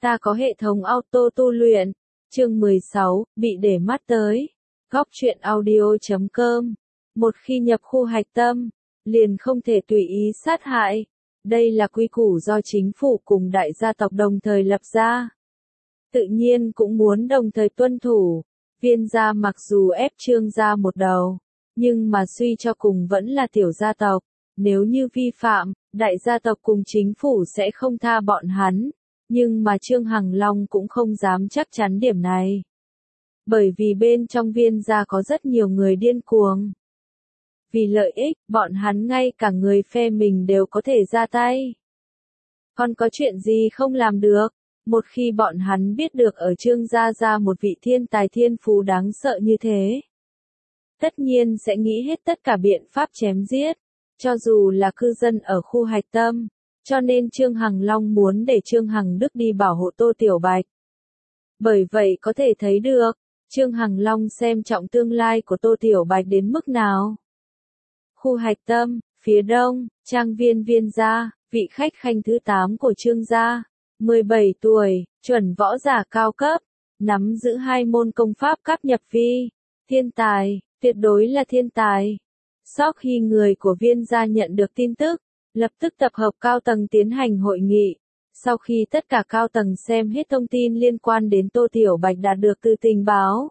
Ta có hệ thống auto tu luyện. Chương 16, bị để mắt tới. Góc truyện audio.com. Một khi nhập khu hạch tâm, liền không thể tùy ý sát hại. Đây là quy củ do chính phủ cùng đại gia tộc đồng thời lập ra. Tự nhiên cũng muốn đồng thời tuân thủ. Viên gia mặc dù ép Trương gia một đầu, nhưng mà suy cho cùng vẫn là tiểu gia tộc. Nếu như vi phạm, đại gia tộc cùng chính phủ sẽ không tha bọn hắn. Nhưng mà Trương Hằng Long cũng không dám chắc chắn điểm này. Bởi vì bên trong viên gia có rất nhiều người điên cuồng. Vì lợi ích, bọn hắn ngay cả người phe mình đều có thể ra tay. Còn có chuyện gì không làm được? Một khi bọn hắn biết được ở Trương gia ra một vị thiên tài thiên phú đáng sợ như thế, tất nhiên sẽ nghĩ hết tất cả biện pháp chém giết, cho dù là cư dân ở khu hạch tâm. Cho nên Trương Hằng Long muốn để Trương Hằng Đức đi bảo hộ Tô Tiểu Bạch. Bởi vậy có thể thấy được, Trương Hằng Long xem trọng tương lai của Tô Tiểu Bạch đến mức nào. Khu hạch tâm, phía đông, trang viên viên gia, vị khách khanh thứ 8 của Trương gia, 17 tuổi, chuẩn võ giả cao cấp, nắm giữ 2 môn công pháp cấp nhập vi, thiên tài, tuyệt đối là thiên tài. Sau khi người của viên gia nhận được tin tức, lập tức tập hợp cao tầng tiến hành hội nghị. Sau khi tất cả cao tầng xem hết thông tin liên quan đến Tô Tiểu Bạch đạt được từ tình báo,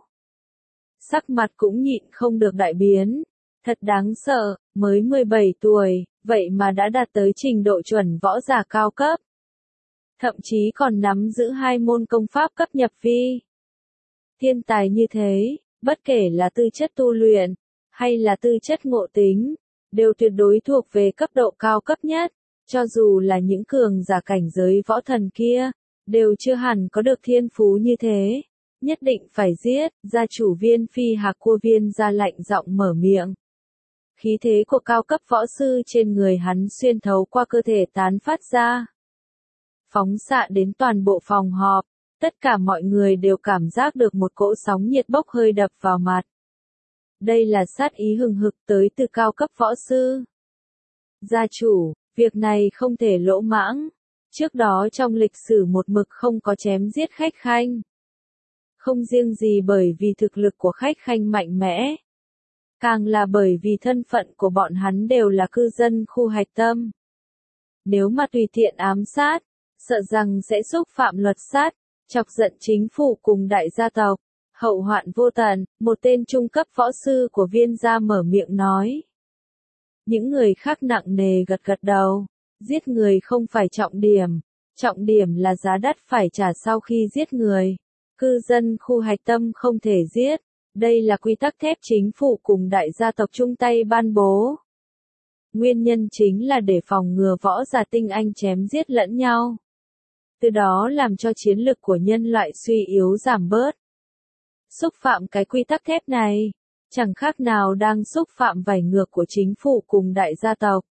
sắc mặt cũng nhịn không được đại biến. Thật đáng sợ, mới 17 tuổi, vậy mà đã đạt tới trình độ chuẩn võ giả cao cấp. Thậm chí còn nắm giữ 2 môn công pháp cấp nhập vi. Thiên tài như thế, bất kể là tư chất tu luyện, hay là tư chất ngộ tính, đều tuyệt đối thuộc về cấp độ cao cấp nhất. Cho dù là những cường giả cảnh giới võ thần kia, đều chưa hẳn có được thiên phú như thế. Nhất định phải giết. Gia chủ Viên Phi Hạc của Viên gia lạnh giọng mở miệng. Khí thế của cao cấp võ sư trên người hắn xuyên thấu qua cơ thể tán phát ra, phóng xạ đến toàn bộ phòng họp. Tất cả mọi người đều cảm giác được một cỗ sóng nhiệt bốc hơi đập vào mặt. Đây là sát ý hừng hực tới từ cao cấp võ sư. Gia chủ, việc này không thể lỗ mãng. Trước đó trong lịch sử một mực không có chém giết khách khanh. Không riêng gì bởi vì thực lực của khách khanh mạnh mẽ, càng là bởi vì thân phận của bọn hắn đều là cư dân khu hạch tâm. Nếu mà tùy tiện ám sát, sợ rằng sẽ xúc phạm luật sát, chọc giận chính phủ cùng đại gia tộc. Hậu hoạn vô tận. Một tên trung cấp võ sư của viên gia mở miệng nói. Những người khác nặng nề gật gật đầu. Giết người không phải trọng điểm là giá đắt phải trả sau khi giết người. Cư dân khu hạch tâm không thể giết. Đây là quy tắc thép chính phủ cùng đại gia tộc chung tay ban bố. Nguyên nhân chính là để phòng ngừa võ giả tinh anh chém giết lẫn nhau. Từ đó làm cho chiến lực của nhân loại suy yếu giảm bớt. Xúc phạm cái quy tắc thép này, chẳng khác nào đang xúc phạm vảy ngược của chính phủ cùng đại gia tộc.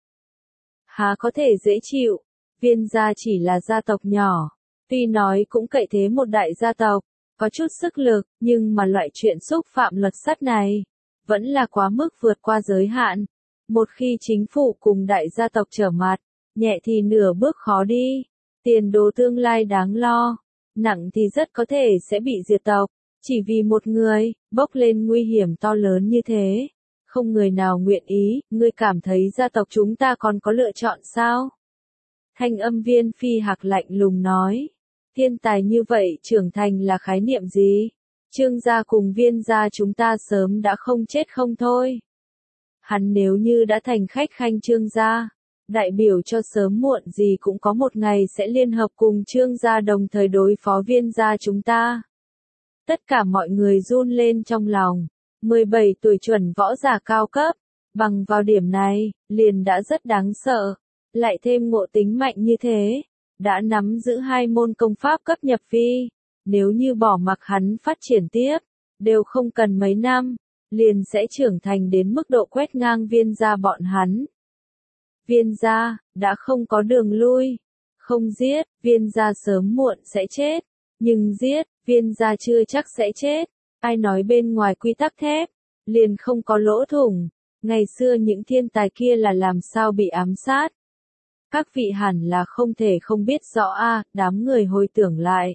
Há có thể dễ chịu, viên gia chỉ là gia tộc nhỏ, tuy nói cũng cậy thế một đại gia tộc, có chút sức lực, nhưng mà loại chuyện xúc phạm luật sắt này, vẫn là quá mức vượt qua giới hạn. Một khi chính phủ cùng đại gia tộc trở mặt, nhẹ thì nửa bước khó đi, tiền đồ tương lai đáng lo, nặng thì rất có thể sẽ bị diệt tộc. Chỉ vì một người, bốc lên nguy hiểm to lớn như thế, không người nào nguyện ý. Ngươi cảm thấy gia tộc chúng ta còn có lựa chọn sao? Thanh âm Viên Phi Hạc lạnh lùng nói. Thiên tài như vậy trưởng thành là khái niệm gì? Trương gia cùng Viên gia chúng ta sớm đã không chết không thôi. Hắn nếu như đã thành khách khanh Trương gia, đại biểu cho sớm muộn gì cũng có một ngày sẽ liên hợp cùng Trương gia đồng thời đối phó Viên gia chúng ta. Tất cả mọi người run lên trong lòng. 17 tuổi chuẩn võ giả cao cấp, bằng vào điểm này, liền đã rất đáng sợ. Lại thêm ngộ tính mạnh như thế, đã nắm giữ 2 môn công pháp cấp nhập vi. Nếu như bỏ mặc hắn phát triển tiếp, đều không cần mấy năm, liền sẽ trưởng thành đến mức độ quét ngang viên gia bọn hắn. Viên gia, đã không có đường lui. Không giết, viên gia sớm muộn sẽ chết. Nhưng giết, viên gia chưa chắc sẽ chết. Ai nói bên ngoài quy tắc thép, liền không có lỗ thủng. Ngày xưa những thiên tài kia là làm sao bị ám sát. Các vị hẳn là không thể không biết rõ đám người hồi tưởng lại.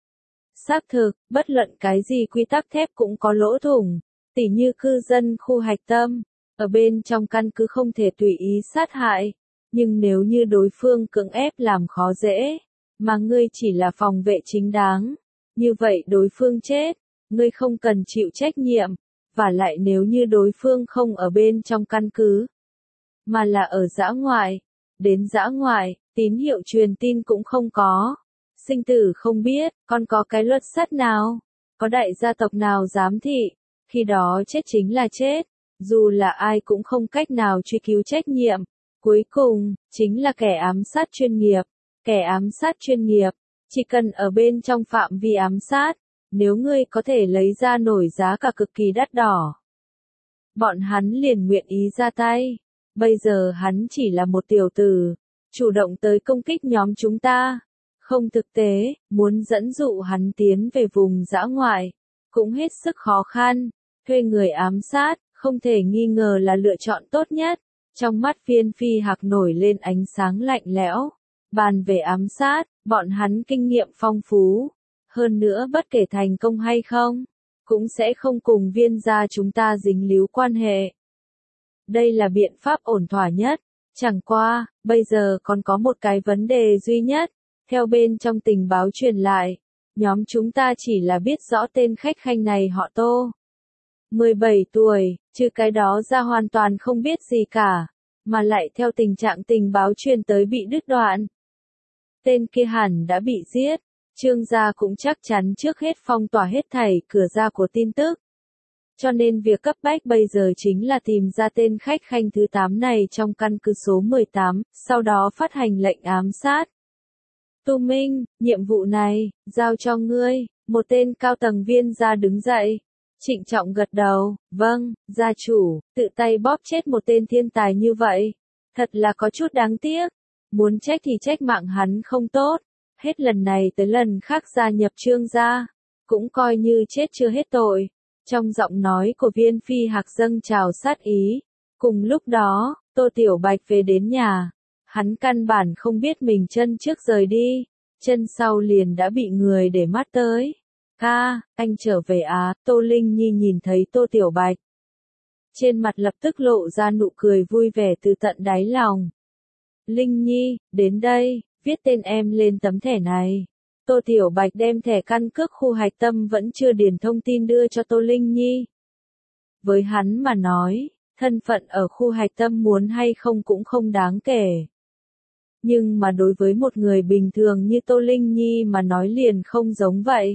Xác thực, bất luận cái gì quy tắc thép cũng có lỗ thủng, tỉ như cư dân khu hạch tâm, ở bên trong căn cứ không thể tùy ý sát hại, nhưng nếu như đối phương cưỡng ép làm khó dễ, mà ngươi chỉ là phòng vệ chính đáng, như vậy đối phương chết, ngươi không cần chịu trách nhiệm, và lại nếu như đối phương không ở bên trong căn cứ, mà là ở dã ngoại, đến dã ngoại, tín hiệu truyền tin cũng không có. Sinh tử không biết, còn có cái luật sắt nào, có đại gia tộc nào giám thị, khi đó chết chính là chết, dù là ai cũng không cách nào truy cứu trách nhiệm. Cuối cùng, chính là kẻ ám sát chuyên nghiệp. Kẻ ám sát chuyên nghiệp, chỉ cần ở bên trong phạm vi ám sát, nếu ngươi có thể lấy ra nổi giá cả cực kỳ đắt đỏ, bọn hắn liền nguyện ý ra tay. Bây giờ hắn chỉ là một tiểu tử, chủ động tới công kích nhóm chúng ta. Không thực tế, muốn dẫn dụ hắn tiến về vùng dã ngoại, cũng hết sức khó khăn. Thuê người ám sát, không thể nghi ngờ là lựa chọn tốt nhất. Trong mắt Viên Phi Hạc nổi lên ánh sáng lạnh lẽo. Bàn về ám sát, bọn hắn kinh nghiệm phong phú. Hơn nữa bất kể thành công hay không, cũng sẽ không cùng Viên gia chúng ta dính líu quan hệ. Đây là biện pháp ổn thỏa nhất. Chẳng qua, bây giờ còn có một cái vấn đề duy nhất. Theo bên trong tình báo truyền lại, nhóm chúng ta chỉ là biết rõ tên khách khanh này họ Tô. 17 tuổi, chứ cái đó ra hoàn toàn không biết gì cả, mà lại theo tình trạng tình báo truyền tới bị đứt đoạn. Tên kia hẳn đã bị giết, Trương gia cũng chắc chắn trước hết phong tỏa hết thảy cửa ra của tin tức. Cho nên việc cấp bách bây giờ chính là tìm ra tên khách khanh thứ 8 này trong căn cứ số 18, sau đó phát hành lệnh ám sát. Tu Minh, nhiệm vụ này, giao cho ngươi. Một tên cao tầng viên gia đứng dậy. Trịnh trọng gật đầu, vâng, gia chủ, tự tay bóp chết một tên thiên tài như vậy. Thật là có chút đáng tiếc. Muốn trách thì trách mạng hắn không tốt. Hết lần này tới lần khác gia nhập Trương gia. Cũng coi như chết chưa hết tội. Trong giọng nói của Viên Phi Hạc dâng trào sát ý. Cùng lúc đó, Tô Tiểu Bạch về đến nhà. Hắn căn bản không biết mình chân trước rời đi, chân sau liền đã bị người để mắt tới. Ca, anh trở về à? Tô Linh Nhi nhìn thấy Tô Tiểu Bạch. Trên mặt lập tức lộ ra nụ cười vui vẻ từ tận đáy lòng. Linh Nhi, đến đây, viết tên em lên tấm thẻ này. Tô Tiểu Bạch đem thẻ căn cước khu hạch tâm vẫn chưa điền thông tin đưa cho Tô Linh Nhi. Với hắn mà nói, thân phận ở khu hạch tâm muốn hay không cũng không đáng kể. Nhưng mà đối với một người bình thường như Tô Linh Nhi mà nói liền không giống vậy.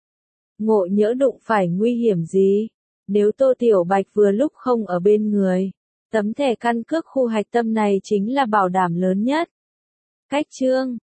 Ngộ nhỡ đụng phải nguy hiểm gì? Nếu Tô Tiểu Bạch vừa lúc không ở bên người, tấm thẻ căn cước khu hạch tâm này chính là bảo đảm lớn nhất. Cách chương